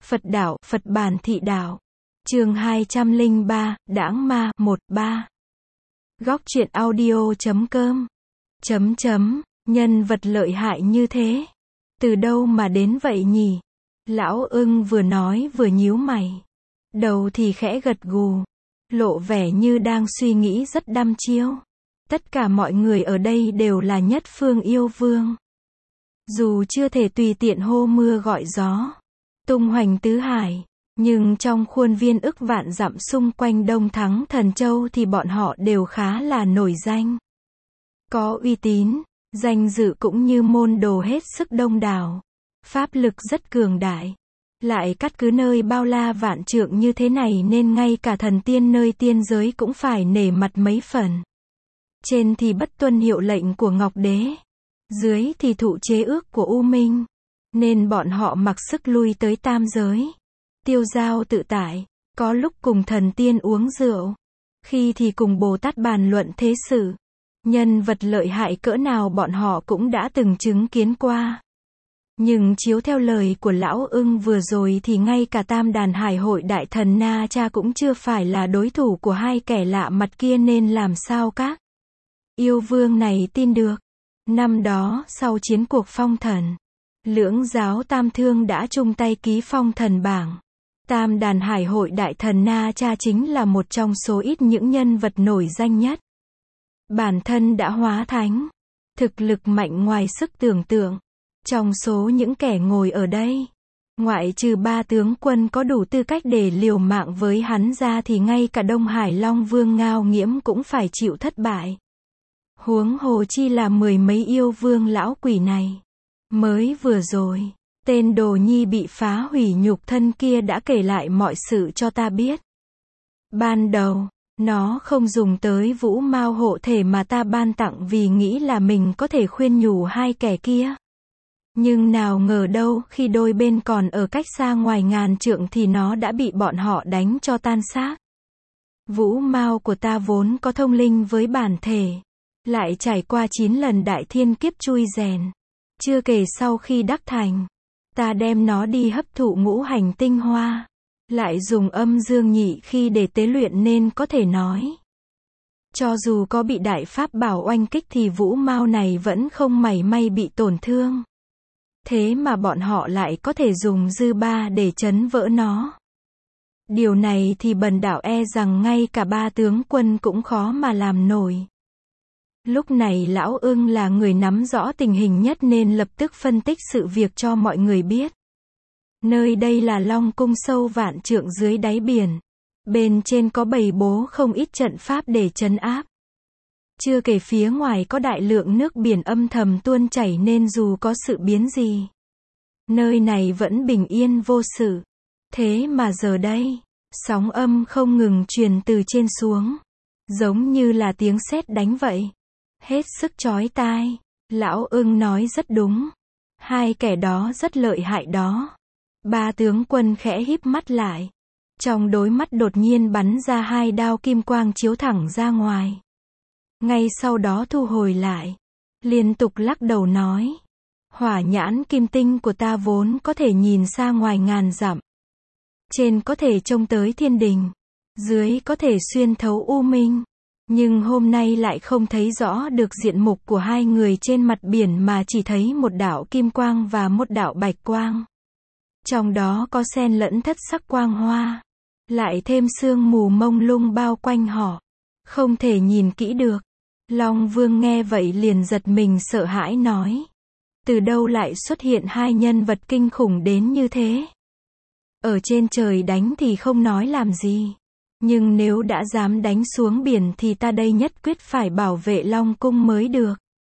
Phật đạo, Phật bản thị đạo. Chương 203, Đãng ma, 1-3. Góc truyện audio.com. Nhân vật lợi hại như thế. Từ đâu mà đến vậy nhỉ? Lão ưng vừa nói vừa nhíu mày. Đầu thì khẽ gật gù. Lộ vẻ như đang suy nghĩ rất đăm chiêu. Tất cả mọi người ở đây đều là nhất phương yêu vương. Dù chưa thể tùy tiện hô mưa gọi gió, tung hoành tứ hải, nhưng trong khuôn viên ức vạn dặm xung quanh Đông Thắng Thần Châu thì bọn họ đều khá là nổi danh. Có uy tín, danh dự cũng như môn đồ hết sức đông đảo. Pháp lực rất cường đại. Lại cắt cứ nơi bao la vạn trượng như thế này nên ngay cả thần tiên nơi tiên giới cũng phải nể mặt mấy phần. Trên thì bất tuân hiệu lệnh của Ngọc Đế, dưới thì thụ chế ước của U Minh, nên bọn họ mặc sức lui tới tam giới. Tiêu dao tự tại, có lúc cùng thần tiên uống rượu, khi thì cùng Bồ Tát bàn luận thế sự. Nhân vật lợi hại cỡ nào bọn họ cũng đã từng chứng kiến qua. Nhưng chiếu theo lời của lão ưng vừa rồi thì ngay cả tam đàn hải hội đại thần Na Cha cũng chưa phải là đối thủ của hai kẻ lạ mặt kia, nên làm sao các yêu vương này tin được. Năm đó, sau chiến cuộc phong thần, lưỡng giáo tam thương đã chung tay ký phong thần bảng. Tam đàn hải hội đại thần Na Cha chính là một trong số ít những nhân vật nổi danh nhất. Bản thân đã hóa thánh, thực lực mạnh ngoài sức tưởng tượng. Trong số những kẻ ngồi ở đây, ngoại trừ 3 tướng quân có đủ tư cách để liều mạng với hắn ra thì ngay cả Đông Hải Long Vương Ngao Nghiễm cũng phải chịu thất bại. Huống hồ chi là mười mấy yêu vương lão quỷ này. Mới vừa rồi, tên Đồ Nhi bị phá hủy nhục thân kia đã kể lại mọi sự cho ta biết. Ban đầu, nó không dùng tới vũ mao hộ thể mà ta ban tặng vì nghĩ là mình có thể khuyên nhủ hai kẻ kia. Nhưng nào ngờ đâu, khi đôi bên còn ở cách xa ngoài ngàn trượng thì nó đã bị bọn họ đánh cho tan xác. Vũ mao của ta vốn có thông linh với bản thể, lại trải qua 9 lần đại thiên kiếp chui rèn. Chưa kể sau khi đắc thành, ta đem nó đi hấp thụ ngũ hành tinh hoa, lại dùng âm dương nhị khi để tế luyện nên có thể nói, cho dù có bị đại pháp bảo oanh kích thì vũ mao này vẫn không mảy may bị tổn thương. Thế mà bọn họ lại có thể dùng dư ba để trấn vỡ nó. Điều này thì bần đạo e rằng ngay cả 3 tướng quân cũng khó mà làm nổi. Lúc này lão ưng là người nắm rõ tình hình nhất nên lập tức phân tích sự việc cho mọi người biết. Nơi đây là Long Cung sâu vạn trượng dưới đáy biển. Bên trên có bày bố không ít trận pháp để trấn áp. Chưa kể phía ngoài có đại lượng nước biển âm thầm tuôn chảy nên dù có sự biến gì, nơi này vẫn bình yên vô sự. Thế mà giờ đây, sóng âm không ngừng truyền từ trên xuống, giống như là tiếng sét đánh vậy. Hết sức chói tai. Lão ưng nói rất đúng. Hai kẻ đó rất lợi hại đó. 3 tướng quân khẽ híp mắt lại. Trong đôi mắt đột nhiên bắn ra 2 đao kim quang chiếu thẳng ra ngoài. Ngay sau đó thu hồi lại. Liên tục lắc đầu nói. Hỏa nhãn kim tinh của ta vốn có thể nhìn xa ngoài ngàn dặm. Trên có thể trông tới thiên đình. Dưới có thể xuyên thấu u minh. Nhưng hôm nay lại không thấy rõ được diện mục của hai người trên mặt biển mà chỉ thấy một đạo kim quang và một đạo bạch quang. Trong đó có xen lẫn thất sắc quang hoa. Lại thêm sương mù mông lung bao quanh họ. Không thể nhìn kỹ được. Long Vương nghe vậy liền giật mình sợ hãi nói. Từ đâu lại xuất hiện 2 nhân vật kinh khủng đến như thế? Ở trên trời đánh thì không nói làm gì. Nhưng nếu đã dám đánh xuống biển thì ta đây nhất quyết phải bảo vệ Long Cung mới được.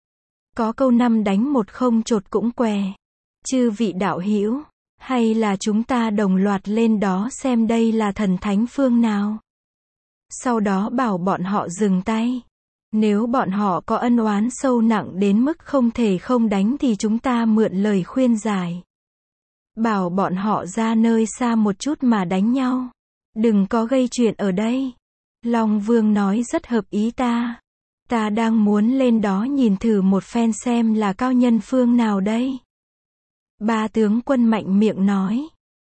Có câu 5 đánh 1 không chột cũng què. Chư vị đạo hữu, hay là chúng ta đồng loạt lên đó xem đây là thần thánh phương nào. Sau đó bảo bọn họ dừng tay. Nếu bọn họ có ân oán sâu nặng đến mức không thể không đánh thì chúng ta mượn lời khuyên giải. Bảo bọn họ ra nơi xa một chút mà đánh nhau. Đừng có gây chuyện ở đây. Long Vương nói rất hợp ý ta. Ta đang muốn lên đó nhìn thử một phen xem là cao nhân phương nào đây. 3 tướng quân mạnh miệng nói.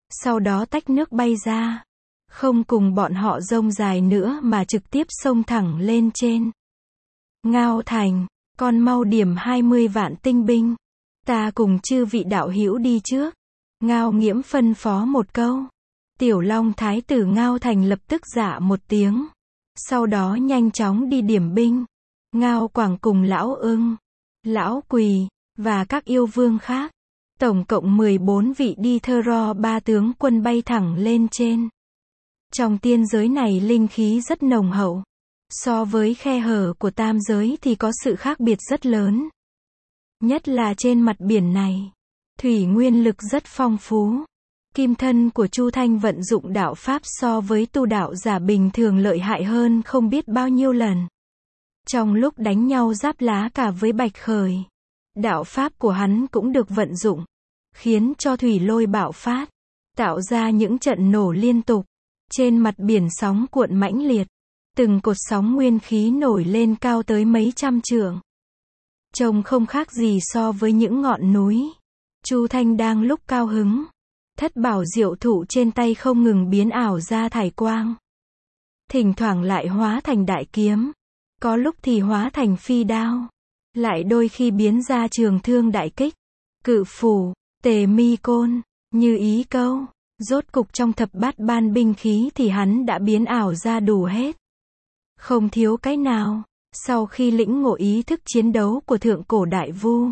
sau đó tách nước bay ra. Không cùng bọn họ dông dài nữa mà trực tiếp xông thẳng lên trên. Ngao Thành, con mau điểm 20 vạn tinh binh. Ta cùng chư vị đạo hữu đi trước. Ngao Nghiễm phân phó một câu. Tiểu Long Thái tử Ngao Thành lập tức dạ một tiếng. Sau đó nhanh chóng đi điểm binh. Ngao Quảng cùng Lão Ưng, Lão Quỳ, và các yêu vương khác. Tổng cộng 14 vị đi thơ ro ba tướng quân bay thẳng lên trên. Trong tiên giới này linh khí rất nồng hậu. So với khe hở của tam giới thì có sự khác biệt rất lớn. Nhất là trên mặt biển này. Thủy nguyên lực rất phong phú. Kim thân của Chu Thanh vận dụng đạo pháp so với tu đạo giả bình thường lợi hại hơn không biết bao nhiêu lần. Trong lúc đánh nhau giáp lá cả với Bạch Khởi, đạo pháp của hắn cũng được vận dụng, khiến cho thủy lôi bạo phát, tạo ra những trận nổ liên tục. Trên mặt biển sóng cuộn mãnh liệt, từng cột sóng nguyên khí nổi lên cao tới mấy trăm trượng. Trông không khác gì so với những ngọn núi. Chu Thanh đang lúc cao hứng. Thất bảo diệu thụ trên tay không ngừng biến ảo ra thải quang. Thỉnh thoảng lại hóa thành đại kiếm. Có lúc thì hóa thành phi đao. Lại đôi khi biến ra trường thương đại kích, cự phủ, tề mi côn, như ý câu. Rốt cục trong thập bát ban binh khí thì hắn đã biến ảo ra đủ hết. Không thiếu cái nào. Sau khi lĩnh ngộ ý thức chiến đấu của thượng cổ đại vu,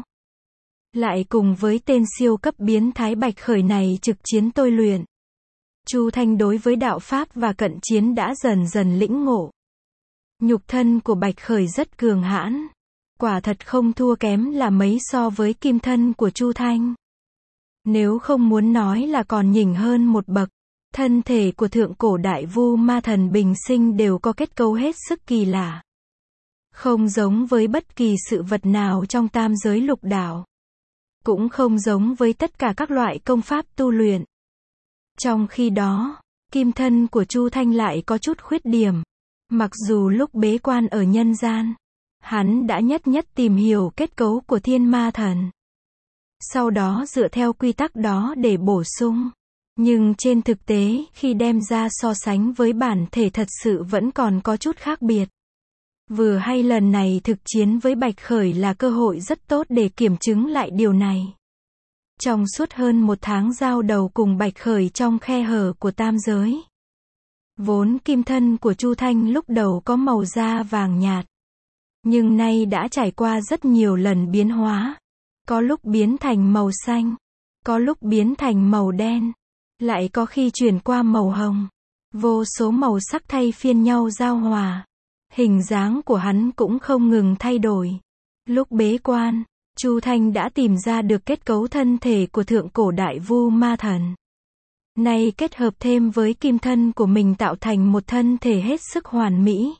lại cùng với tên siêu cấp biến thái Bạch Khởi này trực chiến tôi luyện, Chu Thanh đối với đạo pháp và cận chiến đã dần dần lĩnh ngộ. Nhục thân của Bạch Khởi rất cường hãn, quả thật không thua kém là mấy so với kim thân của Chu Thanh. Nếu không muốn nói là còn nhỉnh hơn một bậc. Thân thể của thượng cổ đại vu ma thần bình sinh đều có kết cấu hết sức kỳ lạ. Không giống với bất kỳ sự vật nào trong tam giới lục đạo. Cũng không giống với tất cả các loại công pháp tu luyện. Trong khi đó, kim thân của Chu Thanh lại có chút khuyết điểm. Mặc dù lúc bế quan ở nhân gian, hắn đã nhất tìm hiểu kết cấu của thiên ma thần. Sau đó dựa theo quy tắc đó để bổ sung. Nhưng trên thực tế, khi đem ra so sánh với bản thể thật sự vẫn còn có chút khác biệt. Vừa hay lần này thực chiến với Bạch Khởi là cơ hội rất tốt để kiểm chứng lại điều này. Trong suốt hơn một tháng giao đầu cùng Bạch Khởi trong khe hở của tam giới. Vốn kim thân của Chu Thanh lúc đầu có màu da vàng nhạt. Nhưng nay đã trải qua rất nhiều lần biến hóa. Có lúc biến thành màu xanh. Có lúc biến thành màu đen. Lại có khi chuyển qua màu hồng. Vô số màu sắc thay phiên nhau giao hòa. Hình dáng của hắn cũng không ngừng thay đổi. Lúc bế quan, Chu Thanh đã tìm ra được kết cấu thân thể của thượng cổ đại vu ma thần. Nay kết hợp thêm với kim thân của mình tạo thành một thân thể hết sức hoàn mỹ.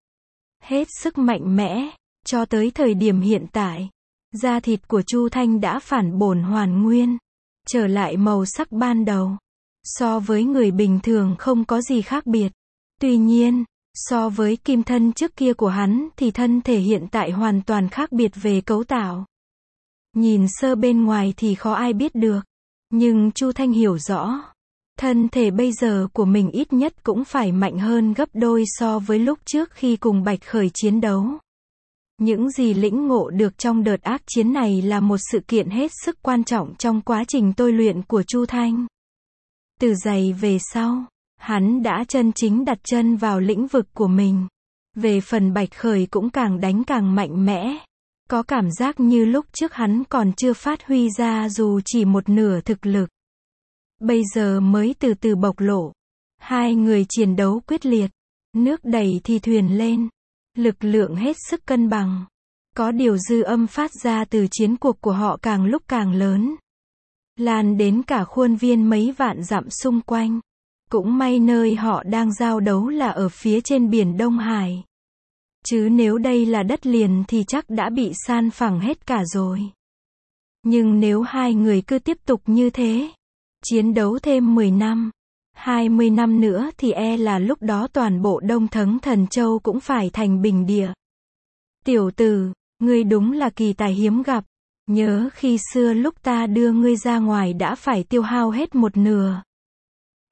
Hết sức mạnh mẽ. Cho tới thời điểm hiện tại, da thịt của Chu Thanh đã phản bổn hoàn nguyên. Trở lại màu sắc ban đầu. So với người bình thường không có gì khác biệt. Tuy nhiên, so với kim thân trước kia của hắn thì thân thể hiện tại hoàn toàn khác biệt về cấu tạo. Nhìn sơ bên ngoài thì khó ai biết được. Nhưng Chu Thanh hiểu rõ. Thân thể bây giờ của mình ít nhất cũng phải mạnh hơn gấp đôi so với lúc trước khi cùng Bạch Khởi chiến đấu. Những gì lĩnh ngộ được trong đợt ác chiến này là một sự kiện hết sức quan trọng trong quá trình tôi luyện của Chu Thanh. Từ giày về sau, hắn đã chân chính đặt chân vào lĩnh vực của mình. Về phần Bạch Khởi cũng càng đánh càng mạnh mẽ. Có cảm giác như lúc trước hắn còn chưa phát huy ra dù chỉ một nửa thực lực. Bây giờ mới từ từ bộc lộ. Hai người chiến đấu quyết liệt. Nước đẩy thì thuyền lên. Lực lượng hết sức cân bằng. Có điều dư âm phát ra từ chiến cuộc của họ càng lúc càng lớn. Lan đến cả khuôn viên mấy vạn dặm xung quanh. Cũng may nơi họ đang giao đấu là ở phía trên biển Đông Hải. Chứ nếu đây là đất liền thì chắc đã bị san phẳng hết cả rồi. Nhưng nếu hai người cứ tiếp tục như thế, chiến đấu thêm 10 năm, 20 năm nữa thì là lúc đó toàn bộ Đông Thắng Thần Châu cũng phải thành bình địa. Tiểu tử, ngươi đúng là kỳ tài hiếm gặp. Nhớ khi xưa lúc ta đưa ngươi ra ngoài đã phải tiêu hao hết một nửa.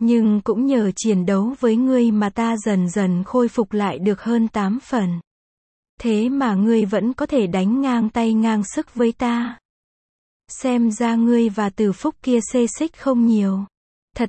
Nhưng cũng nhờ chiến đấu với ngươi mà ta dần dần khôi phục lại được hơn 8 phần. Thế mà ngươi vẫn có thể đánh ngang tay ngang sức với ta. Xem ra ngươi và Từ Phúc kia xê xích không nhiều. Thật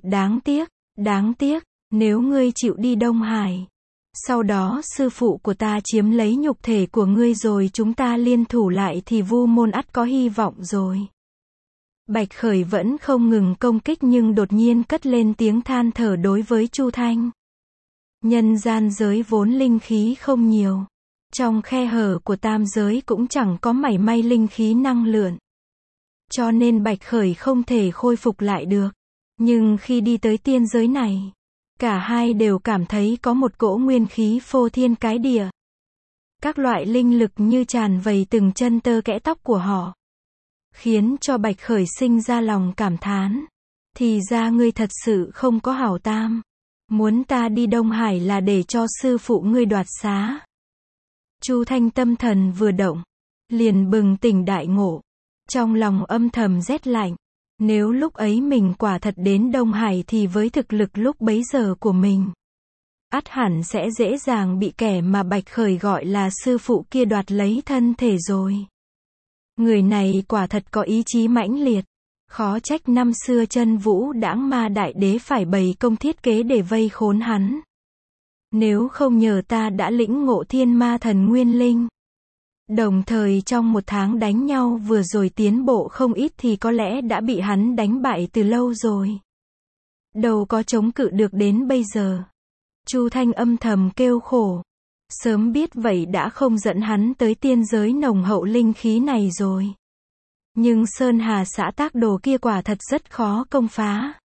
đáng tiếc, nếu ngươi chịu đi Đông Hải. Sau đó sư phụ của ta chiếm lấy nhục thể của ngươi rồi chúng ta liên thủ lại thì Vu môn ắt có hy vọng rồi. Bạch Khởi vẫn không ngừng công kích nhưng đột nhiên cất lên tiếng than thở đối với Chu Thanh. Nhân gian giới vốn linh khí không nhiều. Trong khe hở của tam giới cũng chẳng có mảy may linh khí năng lượng. Cho nên Bạch Khởi không thể khôi phục lại được. Nhưng khi đi tới tiên giới này, cả hai đều cảm thấy có một cỗ nguyên khí phô thiên cái địa. Các loại linh lực như tràn vầy từng chân tơ kẽ tóc của họ. Khiến cho Bạch Khởi sinh ra lòng cảm thán. Thì ra ngươi thật sự không có hảo tam. Muốn ta đi Đông Hải là để cho sư phụ ngươi đoạt xá. Chu Thanh tâm thần vừa động, liền bừng tỉnh đại ngộ. Trong lòng âm thầm rét lạnh. Nếu lúc ấy mình quả thật đến Đông Hải thì với thực lực lúc bấy giờ của mình, ắt hẳn sẽ dễ dàng bị kẻ mà Bạch Khởi gọi là sư phụ kia đoạt lấy thân thể rồi. Người này quả thật có ý chí mãnh liệt. Khó trách năm xưa Chân Vũ Đãng Ma Đại Đế phải bày công thiết kế để vây khốn hắn. Nếu không nhờ ta đã lĩnh ngộ Thiên Ma Thần Nguyên Linh, đồng thời trong một tháng đánh nhau vừa rồi tiến bộ không ít thì có lẽ đã bị hắn đánh bại từ lâu rồi. Đâu có chống cự được đến bây giờ. Chu Thanh âm thầm kêu khổ. Sớm biết vậy đã không dẫn hắn tới tiên giới nồng hậu linh khí này rồi. Nhưng Sơn Hà xã Tác Đồ kia quả thật rất khó công phá.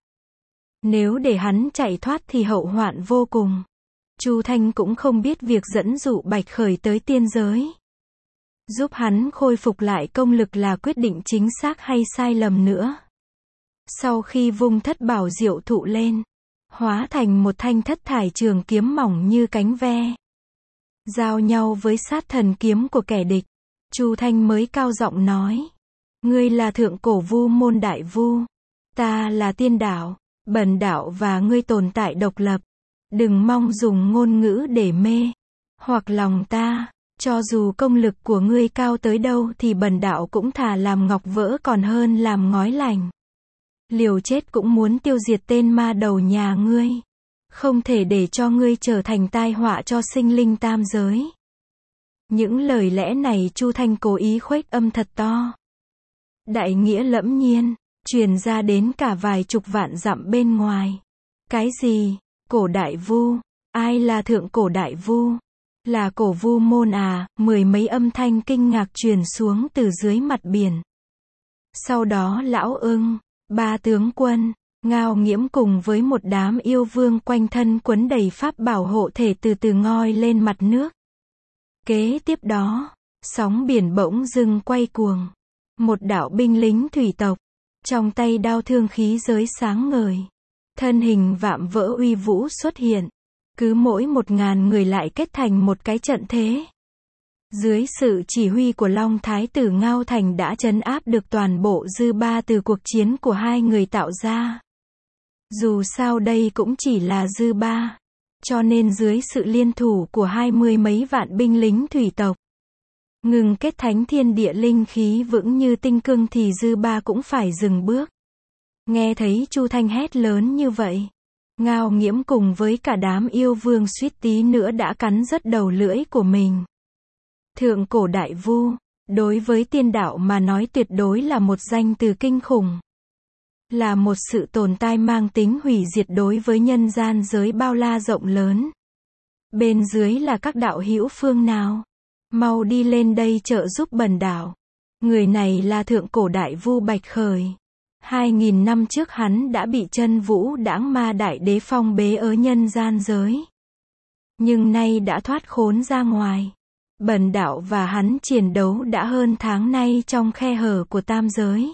Nếu để hắn chạy thoát thì hậu hoạn vô cùng. Chu Thanh cũng không biết việc dẫn dụ Bạch Khởi tới tiên giới, giúp hắn khôi phục lại công lực là quyết định chính xác hay sai lầm nữa. Sau khi vung Thất Bảo Diệu Thụ lên, hóa thành một thanh thất thải trường kiếm mỏng như cánh ve, giao nhau với sát thần kiếm của kẻ địch, Chu Thanh mới cao giọng nói: ngươi là thượng cổ Vu môn đại vu, ta là tiên đạo, bần đạo và ngươi tồn tại độc lập. Đừng mong dùng ngôn ngữ để mê hoặc lòng ta. Cho dù công lực của ngươi cao tới đâu thì bần đạo cũng thà làm ngọc vỡ còn hơn làm ngói lành. Liều chết cũng muốn tiêu diệt tên ma đầu nhà ngươi. Không thể để cho ngươi trở thành tai họa cho sinh linh tam giới. Những lời lẽ này Chu Thanh cố ý khuếch âm thật to. Đại nghĩa lẫm nhiên, truyền ra đến cả vài chục vạn dặm bên ngoài. Cái gì? Cổ đại vu? Ai là thượng cổ đại vu? Là cổ Vu môn à? Mười mấy âm thanh kinh ngạc truyền xuống từ dưới mặt biển. Sau đó Lão Ưng, ba tướng quân, Ngao Nghiễm cùng với một đám yêu vương quanh thân quấn đầy pháp bảo hộ thể từ từ ngoi lên mặt nước. Kế tiếp đó, sóng biển bỗng dưng quay cuồng. Một đạo binh lính thủy tộc, trong tay đao thương khí giới sáng ngời, thân hình vạm vỡ uy vũ xuất hiện. Cứ mỗi 1000 người lại kết thành một cái trận thế. Dưới sự chỉ huy của Long Thái tử Ngao Thành đã trấn áp được toàn bộ dư ba từ cuộc chiến của hai người tạo ra. Dù sao đây cũng chỉ là dư ba, cho nên dưới sự liên thủ của 20 mấy vạn binh lính thủy tộc, ngừng kết thánh thiên địa linh khí vững như tinh cương thì dư ba cũng phải dừng bước. Nghe thấy Chu Thanh hét lớn như vậy, Ngao Nghiễm cùng với cả đám yêu vương suýt tí nữa đã cắn rứt đầu lưỡi của mình. Thượng cổ đại vu, đối với tiên đạo mà nói tuyệt đối là một danh từ kinh khủng. Là một sự tồn tại mang tính hủy diệt đối với nhân gian giới bao la rộng lớn. Bên dưới là các đạo hữu phương nào? Mau đi lên đây trợ giúp bần đạo. Người này là thượng cổ đại vu Bạch Khởi. 2000 năm trước hắn đã bị Chân Vũ Đãng Ma Đại Đế phong bế ở nhân gian giới. Nhưng nay đã thoát khốn ra ngoài. Bần đạo và hắn chiến đấu đã hơn tháng nay trong khe hở của tam giới.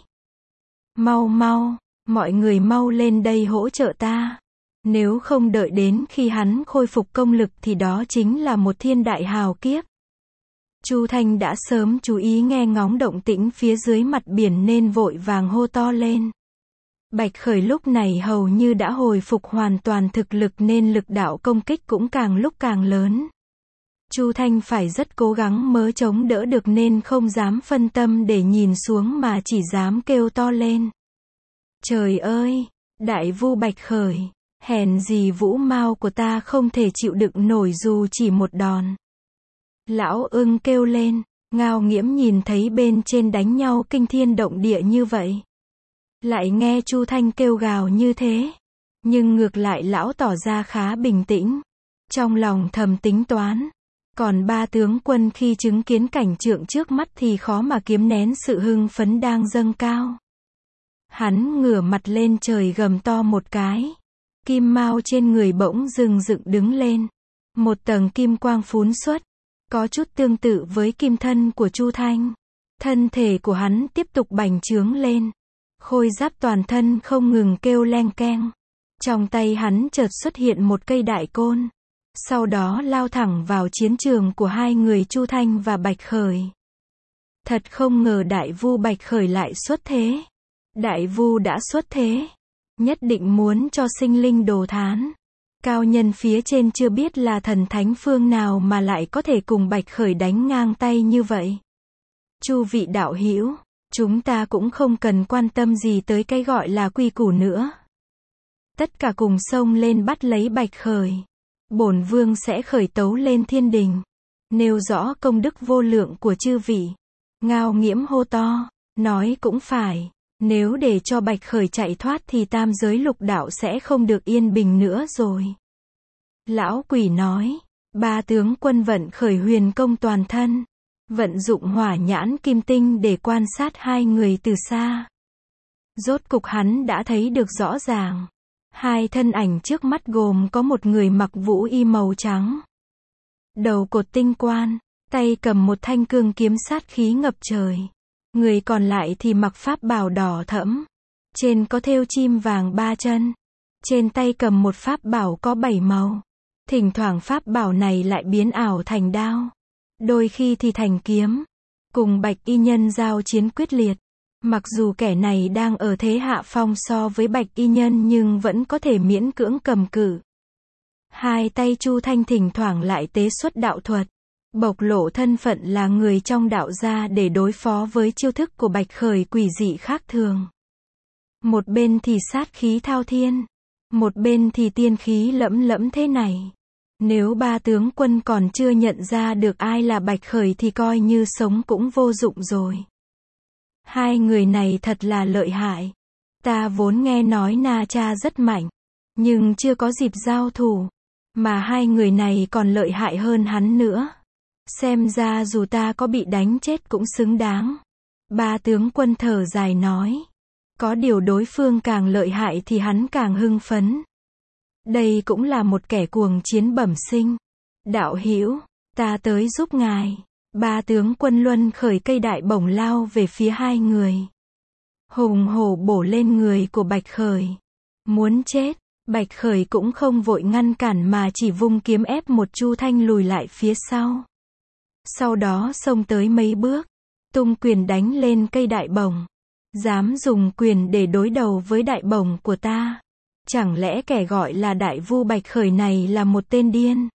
Mau mau, mọi người mau lên đây hỗ trợ ta. Nếu không đợi đến khi hắn khôi phục công lực thì đó chính là một thiên đại hào kiếp. Chu Thanh đã sớm chú ý nghe ngóng động tĩnh phía dưới mặt biển nên vội vàng hô to lên. Bạch Khởi lúc này hầu như đã hồi phục hoàn toàn thực lực nên lực đạo công kích cũng càng lúc càng lớn. Chu Thanh phải rất cố gắng mới chống đỡ được nên không dám phân tâm để nhìn xuống mà chỉ dám kêu to lên. Trời ơi! Đại vu Bạch Khởi! Hèn gì vũ mao của ta không thể chịu đựng nổi dù chỉ một đòn. Lão ưng kêu lên, Ngao Nghiễm nhìn thấy bên trên đánh nhau kinh thiên động địa như vậy. Lại nghe Chu Thanh kêu gào như thế. Nhưng ngược lại lão tỏ ra khá bình tĩnh. Trong lòng thầm tính toán. Còn ba tướng quân khi chứng kiến cảnh trượng trước mắt thì khó mà kiềm nén sự hưng phấn đang dâng cao. Hắn ngửa mặt lên trời gầm to một cái. Kim mao trên người bỗng dừng dựng đứng lên. Một tầng kim quang phún xuất. Có chút tương tự với kim thân của Chu Thanh. Thân thể của hắn tiếp tục bành trướng lên. Khôi giáp toàn thân không ngừng kêu leng keng. Trong tay hắn chợt xuất hiện một cây đại côn. Sau đó lao thẳng vào chiến trường của hai người Chu Thanh và Bạch Khởi. Thật không ngờ đại vu Bạch Khởi lại xuất thế. Đại vu đã xuất thế. Nhất định muốn cho sinh linh đồ thán. Cao nhân phía trên chưa biết là thần thánh phương nào mà lại có thể cùng Bạch Khởi đánh ngang tay như vậy. Chu vị đạo hữu, chúng ta cũng không cần quan tâm gì tới cái gọi là quy củ nữa. Tất cả cùng xông lên bắt lấy Bạch Khởi. Bổn vương sẽ khởi tấu lên thiên đình. Nêu rõ công đức vô lượng của chư vị. Ngao Nghiễm hô to, nói cũng phải. Nếu để cho Bạch Khởi chạy thoát thì tam giới lục đạo sẽ không được yên bình nữa rồi. Lão quỷ nói, ba tướng quân vận khởi huyền công toàn thân. Vận dụng hỏa nhãn kim tinh để quan sát hai người từ xa. Rốt cục hắn đã thấy được rõ ràng. Hai thân ảnh trước mắt gồm có một người mặc vũ y màu trắng. Đầu cột tinh quan, tay cầm một thanh cương kiếm sát khí ngập trời. Người còn lại thì mặc pháp bào đỏ thẫm. Trên có thêu chim vàng ba chân. Trên tay cầm một pháp bảo có 7 màu. Thỉnh thoảng pháp bảo này lại biến ảo thành đao. Đôi khi thì thành kiếm. Cùng Bạch y nhân giao chiến quyết liệt. Mặc dù kẻ này đang ở thế hạ phong so với Bạch y nhân nhưng vẫn có thể miễn cưỡng cầm cự. Hai tay Chu Thanh thỉnh thoảng lại tế xuất đạo thuật. Bộc lộ thân phận là người trong đạo gia để đối phó với chiêu thức của Bạch Khởi quỷ dị khác thường. Một bên thì sát khí thao thiên. Một bên thì tiên khí lẫm lẫm thế này. Nếu ba tướng quân còn chưa nhận ra được ai là Bạch Khởi thì coi như sống cũng vô dụng rồi. Hai người này thật là lợi hại. Ta vốn nghe nói Na Cha rất mạnh. Nhưng chưa có dịp giao thủ. Mà hai người này còn lợi hại hơn hắn nữa. Xem ra dù ta có bị đánh chết cũng xứng đáng. Ba tướng quân thở dài nói. Có điều đối phương càng lợi hại thì hắn càng hưng phấn. Đây cũng là một kẻ cuồng chiến bẩm sinh. Đạo hữu, ta tới giúp ngài. Ba tướng quân luân khởi cây đại bổng lao về phía hai người. Hùng hổ bổ lên người của Bạch Khởi. Muốn chết, Bạch Khởi cũng không vội ngăn cản mà chỉ vung kiếm ép một Chu Thanh lùi lại phía sau. Sau đó xông tới mấy bước, tung quyền đánh lên cây đại bổng. Dám dùng quyền để đối đầu với đại bổng của ta. Chẳng lẽ kẻ gọi là đại vu Bạch Khởi này là một tên điên?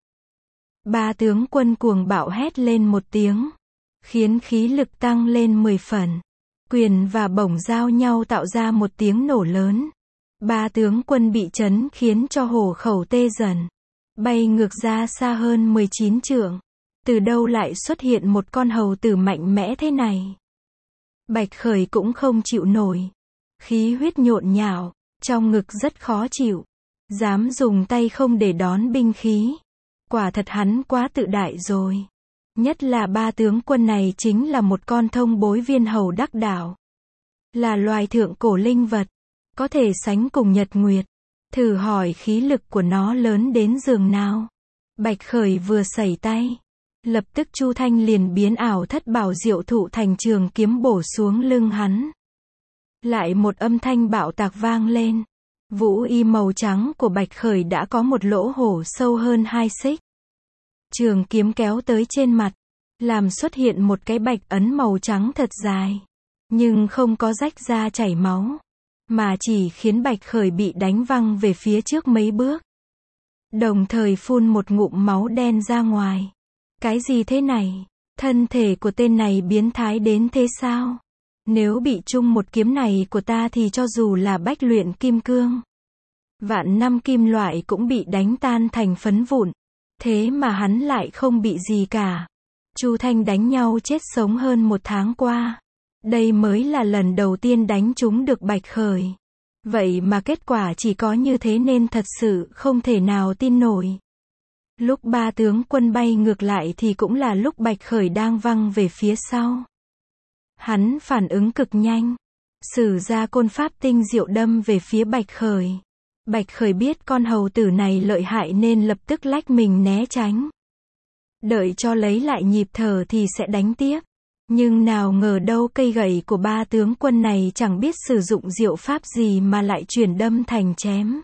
Ba tướng quân cuồng bạo hét lên một tiếng. Khiến khí lực tăng lên 10 phần. Quyền và bổng giao nhau tạo ra một tiếng nổ lớn. Ba tướng quân bị chấn khiến cho hổ khẩu tê dần. Bay ngược ra xa hơn 19 trượng. Từ đâu lại xuất hiện một con hầu tử mạnh mẽ thế này? Bạch Khởi cũng không chịu nổi. Khí huyết nhộn nhạo, trong ngực rất khó chịu. Dám dùng tay không để đón binh khí. Quả thật hắn quá tự đại rồi. Nhất là ba tướng quân này chính là một con thông bối viên hầu đắc đạo. Là loài thượng cổ linh vật. Có thể sánh cùng Nhật Nguyệt. Thử hỏi khí lực của nó lớn đến giường nào. Bạch Khởi vừa sẩy tay. Lập tức Chu Thanh liền biến ảo thất bảo diệu thụ thành trường kiếm bổ xuống lưng hắn. Lại một âm thanh bạo tạc vang lên. Vũ y màu trắng của Bạch Khởi đã có một lỗ hổ sâu hơn 2 xích. Trường kiếm kéo tới trên mặt. Làm xuất hiện một cái bạch ấn màu trắng thật dài. Nhưng không có rách ra chảy máu. mà chỉ khiến Bạch Khởi bị đánh văng về phía trước mấy bước. Đồng thời phun một ngụm máu đen ra ngoài. Cái gì thế này? Thân thể của tên này biến thái đến thế sao? Nếu bị chung một kiếm này của ta thì cho dù là bách luyện kim cương, vạn năm kim loại cũng bị đánh tan thành phấn vụn. Thế mà hắn lại không bị gì cả. Chu Thanh đánh nhau chết sống hơn 1 tháng qua. Đây mới là lần đầu tiên đánh trúng được Bạch Khởi. Vậy mà kết quả chỉ có như thế nên thật sự không thể nào tin nổi. Lúc ba tướng quân bay ngược lại thì cũng là lúc Bạch Khởi đang văng về phía sau. Hắn phản ứng cực nhanh, sử ra côn pháp tinh diệu đâm về phía Bạch Khởi. Bạch Khởi biết con hầu tử này lợi hại nên lập tức lách mình né tránh. Đợi cho lấy lại nhịp thở thì sẽ đánh tiếp. Nhưng nào ngờ đâu cây gậy của ba tướng quân này chẳng biết sử dụng diệu pháp gì mà lại chuyển đâm thành chém.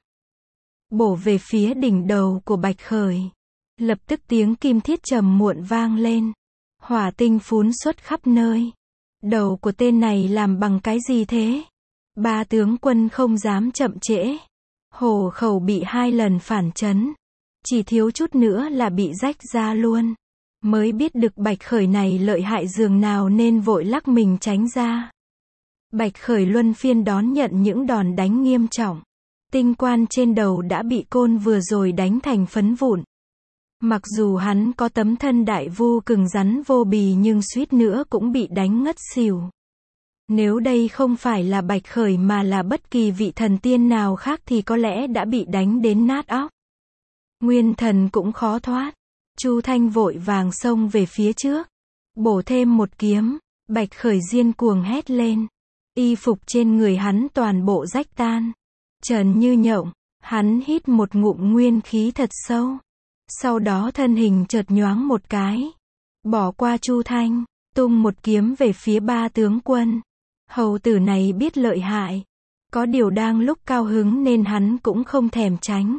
Bổ về phía đỉnh đầu của Bạch Khởi. Lập tức tiếng kim thiết trầm muộn vang lên. Hỏa tinh phún xuất khắp nơi. Đầu của tên này làm bằng cái gì thế? Ba tướng quân không dám chậm trễ. Hổ khẩu bị 2 lần phản chấn. Chỉ thiếu chút nữa là bị rách ra luôn. Mới biết được Bạch Khởi này lợi hại dường nào nên vội lắc mình tránh ra. Bạch Khởi luân phiên đón nhận những đòn đánh nghiêm trọng. Tinh quan trên đầu đã bị côn vừa rồi đánh thành phấn vụn. Mặc dù hắn có tấm thân đại vu cứng rắn vô bì nhưng suýt nữa cũng bị đánh ngất xỉu. Nếu đây không phải là Bạch Khởi mà là bất kỳ vị thần tiên nào khác thì có lẽ đã bị đánh đến nát óc. Nguyên thần cũng khó thoát. Chu Thanh vội vàng xông về phía trước. Bổ thêm một kiếm. Bạch Khởi điên cuồng hét lên. Y phục trên người hắn toàn bộ rách tan. Trần như nhộng. Hắn hít một ngụm nguyên khí thật sâu. Sau đó thân hình chợt nhoáng một cái. Bỏ qua Chu Thanh. Tung một kiếm về phía ba tướng quân. Hầu tử này biết lợi hại. Có điều đang lúc cao hứng nên hắn cũng không thèm tránh.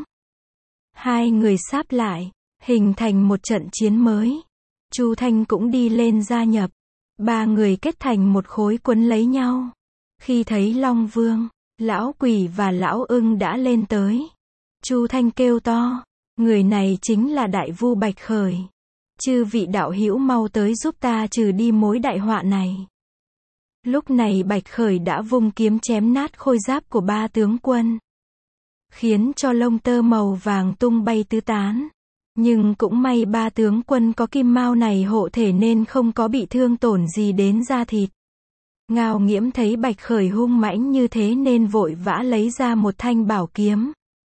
Hai người sáp lại. Hình thành một trận chiến mới. Chu Thanh cũng đi lên gia nhập. 3 người kết thành một khối quấn lấy nhau. Khi thấy Long Vương, Lão Quỷ và Lão Ưng đã lên tới. Chu Thanh kêu to. Người này chính là Đại Vu Bạch Khởi. Chư vị đạo hữu mau tới giúp ta trừ đi mối đại họa này. Lúc này Bạch Khởi đã vung kiếm chém nát khôi giáp của ba tướng quân. Khiến cho lông tơ màu vàng tung bay tứ tán. Nhưng cũng may ba tướng quân có kim mao này hộ thể nên không có bị thương tổn gì đến da thịt. Ngao Nghiễm thấy Bạch Khởi hung mãnh như thế nên vội vã lấy ra một thanh bảo kiếm.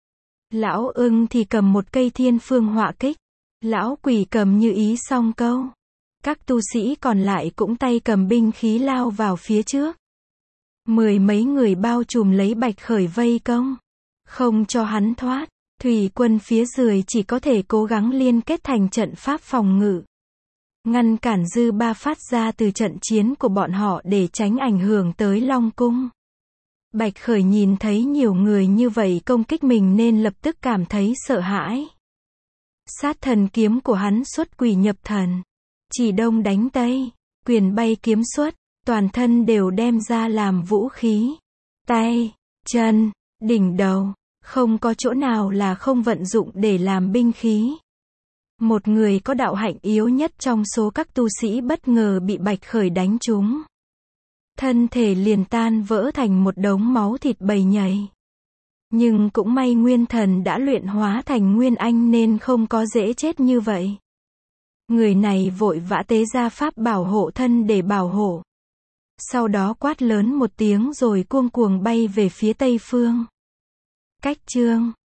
Lão Ưng thì cầm một cây thiên phương họa kích. Lão Quỷ cầm như ý song câu. Các tu sĩ còn lại cũng tay cầm binh khí lao vào phía trước. 10 mấy người bao trùm lấy Bạch Khởi vây công. Không cho hắn thoát. Thủy quân phía dưới chỉ có thể cố gắng liên kết thành trận pháp phòng ngự. Ngăn cản dư ba phát ra từ trận chiến của bọn họ để tránh ảnh hưởng tới Long Cung. Bạch Khởi nhìn thấy nhiều người như vậy công kích mình nên lập tức cảm thấy sợ hãi. Sát thần kiếm của hắn xuất quỷ nhập thần. Chỉ đông đánh tây, quyền bay kiếm xuất, toàn thân đều đem ra làm vũ khí. Tay, chân, đỉnh đầu, không có chỗ nào là không vận dụng để làm binh khí. Một người có đạo hạnh yếu nhất trong số các tu sĩ bất ngờ bị Bạch Khởi đánh trúng. Thân thể liền tan vỡ thành một đống máu thịt bầy nhầy. Nhưng cũng may nguyên thần đã luyện hóa thành nguyên anh nên không có dễ chết như vậy. Người này vội vã tế ra pháp bảo hộ thân để bảo hộ. Sau đó quát lớn một tiếng rồi cuồng cuồng bay về phía tây phương. Cách chương